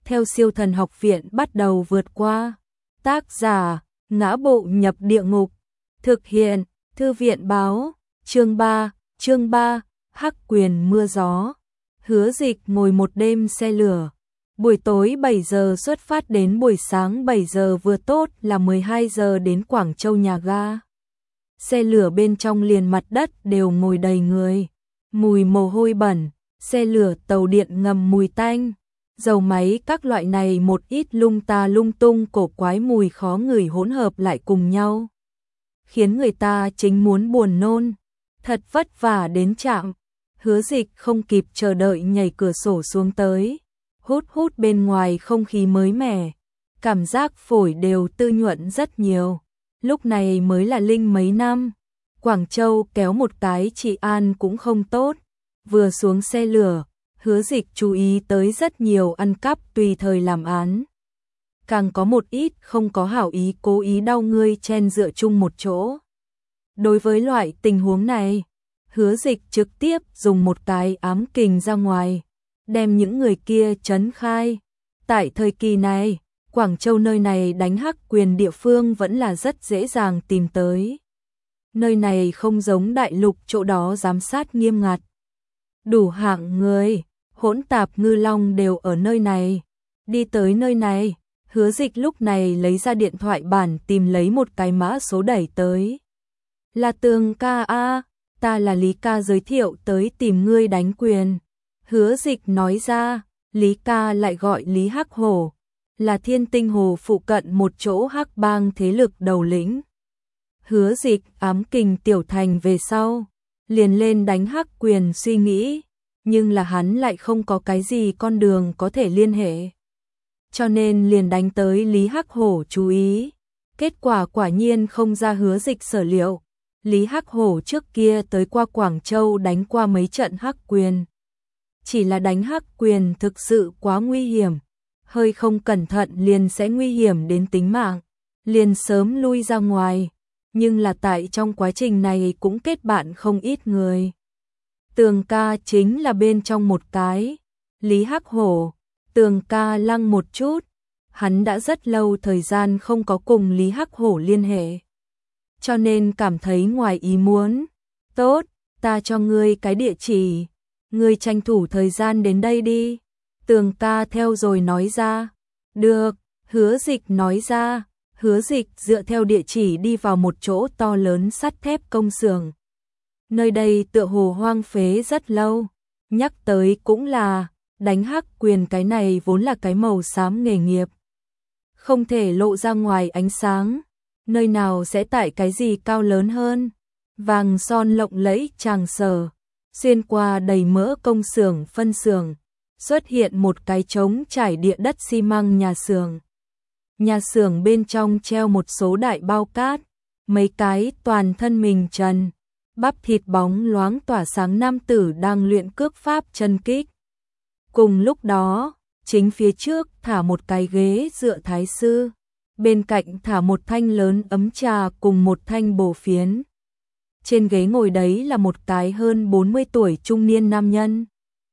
theo Siêu Thần Học Viện bắt đầu vượt qua. Tác giả: Ngã Bộ Nhập Địa Ngục. Thực hiện: Thư viện báo. Chương 3, Hắc Quyền Mưa Gió. Hứa Dịch ngồi một đêm xe lửa. Buổi tối 7 giờ xuất phát đến buổi sáng 7 giờ vừa tốt là 12 giờ đến Quảng Châu nhà ga. Xe lửa bên trong liền mặt đất đều ngồi đầy người. Mùi mồ hôi bẩn, xe lửa tàu điện ngầm mùi tanh, dầu máy các loại này một ít lung ta lung tung cổ quái mùi khó ngửi hỗn hợp lại cùng nhau, khiến người ta chính muốn buồn nôn. Thật vất vả đến trạm, Hứa Dịch không kịp chờ đợi nhảy cửa sổ xuống tới, hút bên ngoài không khí mới mẻ, cảm giác phổi đều tư nhuận rất nhiều. Lúc này mới là linh mấy năm, Quảng Châu kéo một cái trị an cũng không tốt. Vừa xuống xe lửa, Hứa Dịch chú ý tới rất nhiều ăn cắp tùy thời làm án. Càng có một ít không có hảo ý cố ý đau ngươi chen dựa chung một chỗ. Đối với loại tình huống này, Hứa Dịch trực tiếp dùng một cái ám kình ra ngoài, đem những người kia trấn khai. Tại thời kỳ này, Quảng Châu nơi này đánh hắc quyền địa phương vẫn là rất dễ dàng tìm tới. Nơi này không giống đại lục chỗ đó giám sát nghiêm ngặt. Đủ hạng người, hỗn tạp ngư long đều ở nơi này. Đi tới nơi này, Hứa Dịch lúc này lấy ra điện thoại bản tìm lấy một cái mã số đẩy tới. Là Tường ca a, ta là Lý ca giới thiệu tới tìm ngươi đánh quyền. Hứa Dịch nói ra, Lý ca lại gọi Lý Hắc Hổ, là Thiên Tinh Hồ phụ cận một chỗ hắc bang thế lực đầu lĩnh. Hứa Dịch ám kình tiểu thành về sau, liền lên đánh hắc quyền suy nghĩ, nhưng là hắn lại không có cái gì con đường có thể liên hệ. Cho nên liền đánh tới Lý Hắc Hổ chú ý. Kết quả quả nhiên không ra Hứa Dịch sở liệu. Lý Hắc Hổ trước kia tới qua Quảng Châu đánh qua mấy trận hắc quyền. Chỉ là đánh hắc quyền thực sự quá nguy hiểm, hơi không cẩn thận liền sẽ nguy hiểm đến tính mạng, liền sớm lui ra ngoài. Nhưng là tại trong quá trình này cũng kết bạn không ít người. Tường ca chính là bên trong một cái. Lý Hắc Hổ, Tường ca lăng một chút, hắn đã rất lâu thời gian không có cùng Lý Hắc Hổ liên hệ, cho nên cảm thấy ngoài ý muốn. Tốt, ta cho ngươi cái địa chỉ, ngươi tranh thủ thời gian đến đây đi. Tường ca theo rồi nói ra. Được, Hứa Dịch nói ra. Hứa Dịch dựa theo địa chỉ đi vào một chỗ to lớn sắt thép công xưởng. Nơi đây tựa hồ hoang phế rất lâu. Nhắc tới cũng là, đánh hắc quyền cái này vốn là cái màu xám nghề nghiệp, không thể lộ ra ngoài ánh sáng. Nơi nào sẽ tại cái gì cao lớn hơn. Vàng son lộng lẫy tràng sở, xuyên qua đầy mỡ công xưởng phân xưởng, xuất hiện một cái trống trải địa đất xi măng nhà xưởng. Nhà xưởng bên trong treo một số đại bao cát, mấy cái toàn thân mình trần, bắp thịt bóng loáng tỏa sáng nam tử đang luyện cước pháp chân kích. Cùng lúc đó, chính phía trước thả một cái ghế dựa thái sư, bên cạnh thả một thanh lớn ấm trà cùng một thanh bồ phiến. Trên ghế ngồi đấy là một cái hơn 40 tuổi trung niên nam nhân.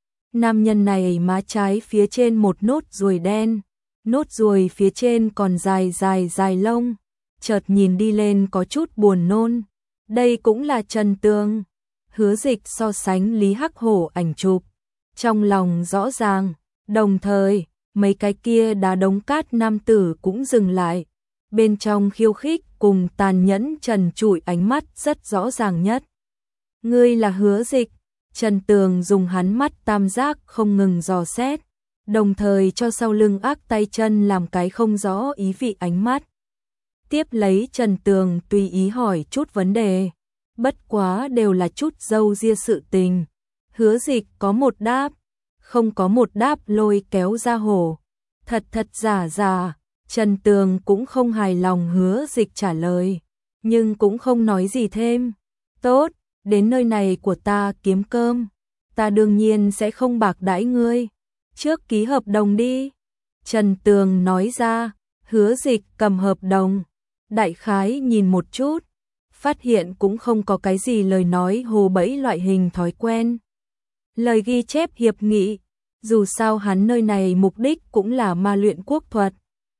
Nam nhân này má trái phía trên một nốt ruồi đen, nốt ruồi phía trên còn dài lông, chợt nhìn đi lên có chút buồn nôn. Đây cũng là Trần Tường. Hứa Dịch so sánh Lý Hắc Hổ ảnh chụp, trong lòng rõ ràng, đồng thời, mấy cái kia đá đống cát nam tử cũng dừng lại. Bên trong khiêu khích cùng tàn nhẫn trần trụi ánh mắt rất rõ ràng nhất. Ngươi là Hứa Dịch. Trần Tường dùng hắn mắt tam giác không ngừng dò xét, đồng thời cho sau lưng ác tay chân làm cái không rõ ý vị ánh mắt. Tiếp lấy Trần Tường tùy ý hỏi chút vấn đề, bất quá đều là chút râu ria sự tình. Hứa Dịch có một đáp, không có một đáp lôi kéo ra hổ. Thật giả. Trần Tường cũng không hài lòng Hứa Dịch trả lời, nhưng cũng không nói gì thêm. Tốt, đến nơi này của ta kiếm cơm, ta đương nhiên sẽ không bạc đãi ngươi. Trước ký hợp đồng đi. Trần Tường nói ra. Hứa Dịch cầm hợp đồng, đại khái nhìn một chút, phát hiện cũng không có cái gì lời nói hồ bẫy loại hình thói quen. Lời ghi chép hiệp nghị, Dù sao hắn nơi này mục đích cũng là ma luyện quốc thuật.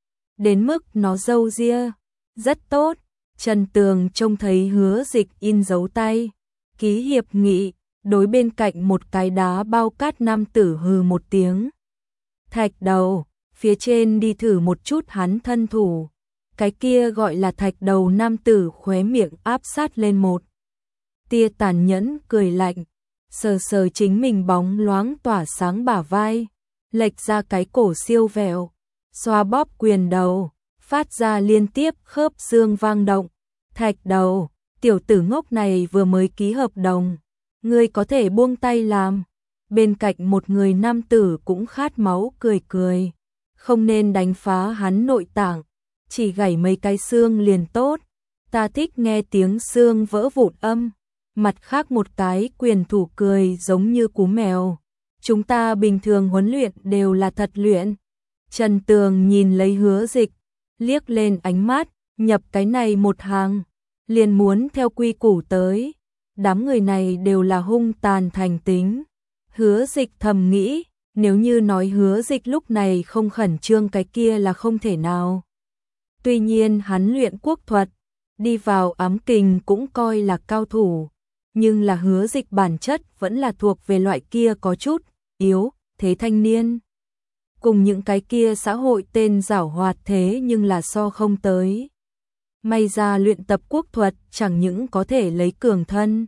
Đến mức nó râu ria, rất tốt. Trần Tường trông thấy Hứa Dịch in dấu tay, ký hiệp nghị, đối bên cạnh một cái đá bao cát nam tử hừ một tiếng. Thạch đầu, phía trên đi thử một chút hắn thân thủ. Cái kia gọi là thạch đầu nam tử khóe miệng áp sát lên một tia tàn nhẫn cười lạnh, sờ sờ chính mình bóng loáng tỏa sáng bả vai, lệch ra cái cổ siêu vẹo, xoa bóp quyền đầu, phát ra liên tiếp khớp xương vang động. Thạch đầu, tiểu tử ngốc này vừa mới ký hợp đồng, ngươi có thể buông tay làm. Bên cạnh một người nam tử cũng khát máu cười cười, không nên đánh phá hắn nội tạng, chỉ gảy mấy cái xương liền tốt, ta thích nghe tiếng xương vỡ vụn âm. Mặt khác một cái quyền thủ cười giống như cú mèo, chúng ta bình thường huấn luyện đều là thật luyện. Trần Tường nhìn lấy Hứa Dịch, liếc lên ánh mắt, nhập cái này một hàng, liền muốn theo quy củ tới. Đám người này đều là hung tàn thành tính. Hứa Dịch thầm nghĩ, nếu như nói Hứa Dịch lúc này không khẩn trương cái kia là không thể nào. Tuy nhiên hắn luyện quốc thuật, đi vào ám kình cũng coi là cao thủ, nhưng là Hứa Dịch bản chất vẫn là thuộc về loại kia có chút yếu thế thanh niên. Cùng những cái kia xã hội tên giảo hoạt thế nhưng là so không tới. May ra luyện tập quốc thuật chẳng những có thể lấy cường thân,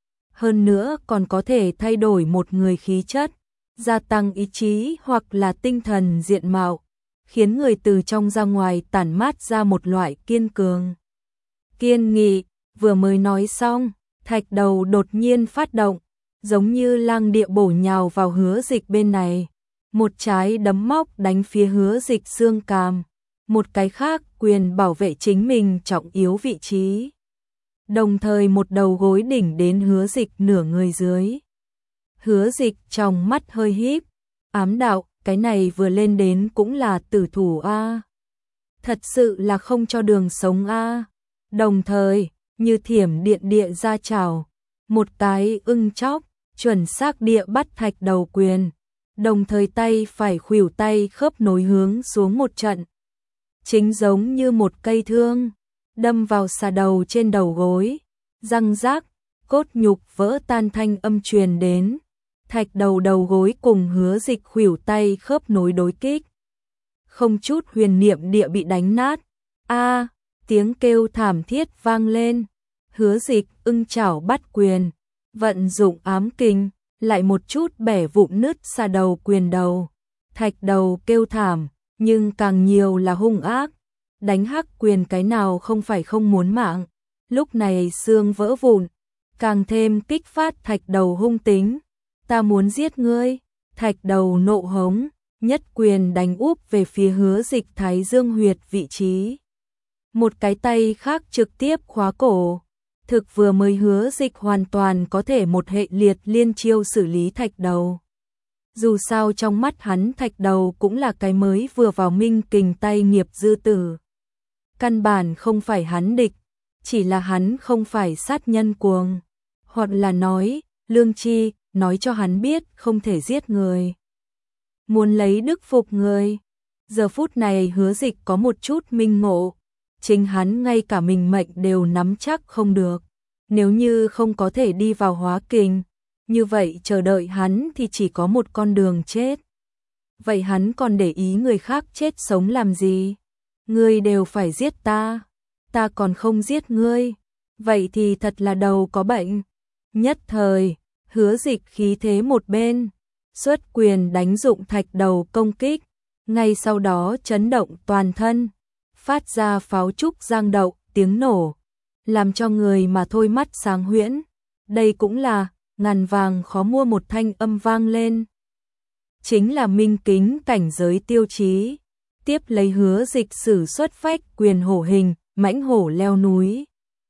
hơn nữa còn có thể thay đổi một người khí chất, gia tăng ý chí hoặc là tinh thần diện mạo, khiến người từ trong ra ngoài tản mát ra một loại kiên cường, kiên nghị. Vừa mới nói xong, thạch đầu đột nhiên phát động, giống như lang địa bổ nhào vào Hứa Dịch bên này. Một trái đấm móc đánh phía Hứa Dịch xương cằm, một cái khác quyền bảo vệ chính mình trọng yếu vị trí. Đồng thời một đầu gối đỉnh đến Hứa Dịch nửa người dưới. Hứa Dịch trong mắt hơi híp, ám đạo, cái này vừa lên đến cũng là tử thủ a. Thật sự là không cho đường sống a. Đồng thời, như thiểm điện địa ra chảo, một cái ưng chóc, chuẩn xác địa bắt thạch đầu quyền, đồng thời tay phải khuỷu tay khớp nối hướng xuống một trận. Chính giống như một cây thương, đâm vào xà đầu trên đầu gối, răng rác, cốt nhục vỡ tan thanh âm truyền đến. Thạch đầu đầu gối cùng Hứa Dịch khuỷu tay khớp nối đối kích, không chút huyền niệm địa bị đánh nát. A, tiếng kêu thảm thiết vang lên. Hứa Dịch ưng chảo bắt quyền, vận dụng ám kình, lại một chút bẻ vụn nứt xà đầu quyền đầu. Thạch đầu kêu thảm, nhưng càng nhiều là hung ác. Đánh hắc quyền cái nào không phải không muốn mạng. Lúc này xương vỡ vụn, càng thêm kích phát thạch đầu hung tính. Ta muốn giết ngươi. Thạch đầu nộ hống, nhất quyền đánh úp về phía Hứa Dịch thái dương huyệt vị trí. Một cái tay khác trực tiếp khóa cổ. Thực vừa mới Hứa Dịch hoàn toàn có thể một hệ liệt liên chiêu xử lý thạch đầu. Dù sao trong mắt hắn thạch đầu cũng là cái mới vừa vào minh kình tay nghiệp dư tử. Căn bản không phải hắn địch, chỉ là hắn không phải sát nhân cuồng. Hoặc là nói, lương tri, nói cho hắn biết không thể giết người. Muốn lấy đức phục người. Giờ phút này Hứa Dịch có một chút minh ngộ. Chính hắn ngay cả mình mệnh đều nắm chắc không được. Nếu như không có thể đi vào hóa kình, như vậy chờ đợi hắn thì chỉ có một con đường chết. Vậy hắn còn để ý người khác chết sống làm gì? Ngươi đều phải giết ta, ta còn không giết ngươi. Vậy thì thật là đầu có bệnh. Nhất thời, Hứa Dịch khí thế một bên, xuất quyền đánh dụng thạch đầu công kích, ngay sau đó chấn động toàn thân, phát ra pháo trúc giang đậu, tiếng nổ, làm cho người mà thôi mắt sáng huyễn. Đây cũng là ngàn vàng khó mua một thanh âm vang lên. Chính là minh kính cảnh giới tiêu chí. Tiếp lấy Hứa Dịch sử xuất phách quyền hổ hình, mãnh hổ leo núi.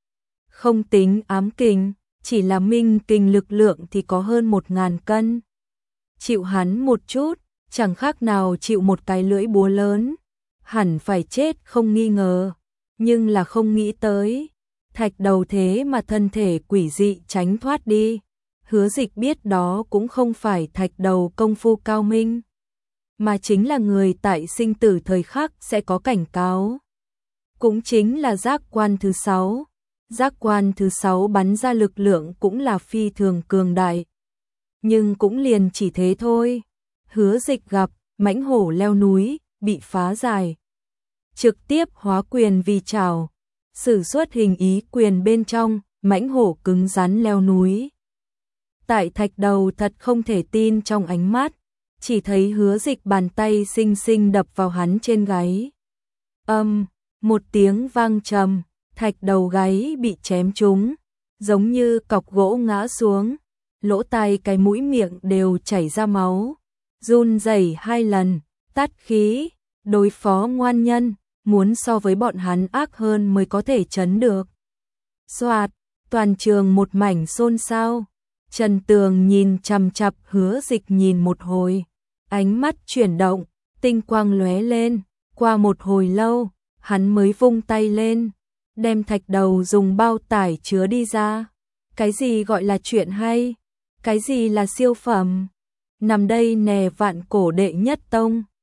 Không tính ám kình, chỉ là minh kình lực lượng thì có hơn 1000 cân. Chịu hắn một chút, chẳng khác nào chịu một cái lưỡi búa lớn. Hẳn phải chết không nghi ngờ, nhưng là không nghĩ tới. Thạch đầu thế mà thân thể quỷ dị tránh thoát đi. Hứa Dịch biết đó cũng không phải thạch đầu công phu cao minh, mà chính là người tại sinh tử thời khắc sẽ có cảnh cáo. Cũng chính là giác quan thứ 6. Giác quan thứ 6 bắn ra lực lượng cũng là phi thường cường đại. Nhưng cũng liền chỉ thế thôi. Hứa Dịch gặp mãnh hổ leo núi, bị phá giải. Trực tiếp hóa quyền vì trảo, sử xuất hình ý quyền bên trong, mãnh hổ cứng rắn leo núi. Tại thạch đầu thật không thể tin trong ánh mắt, chỉ thấy Hứa Dịch bàn tay xinh xinh đập vào hắn trên gáy. Một tiếng vang trầm, thạch đầu gáy bị chém trúng, giống như cọc gỗ ngã xuống, lỗ tai cái mũi miệng đều chảy ra máu, run rẩy 2 lần, tát khí, đối phó ngoan nhân, muốn so với bọn hắn ác hơn mới có thể trấn được. Soạt, toàn trường một mảnh xôn xao. Trần Tường nhìn chằm chằm Hứa Dịch nhìn một hồi, ánh mắt chuyển động, tinh quang lóe lên, qua một hồi lâu, hắn mới vung tay lên, đem thạch đầu dùng bao tải chứa đi ra. Cái gì gọi là chuyện hay? Cái gì là siêu phẩm? Nằm đây nè Vạn Cổ đệ nhất tông,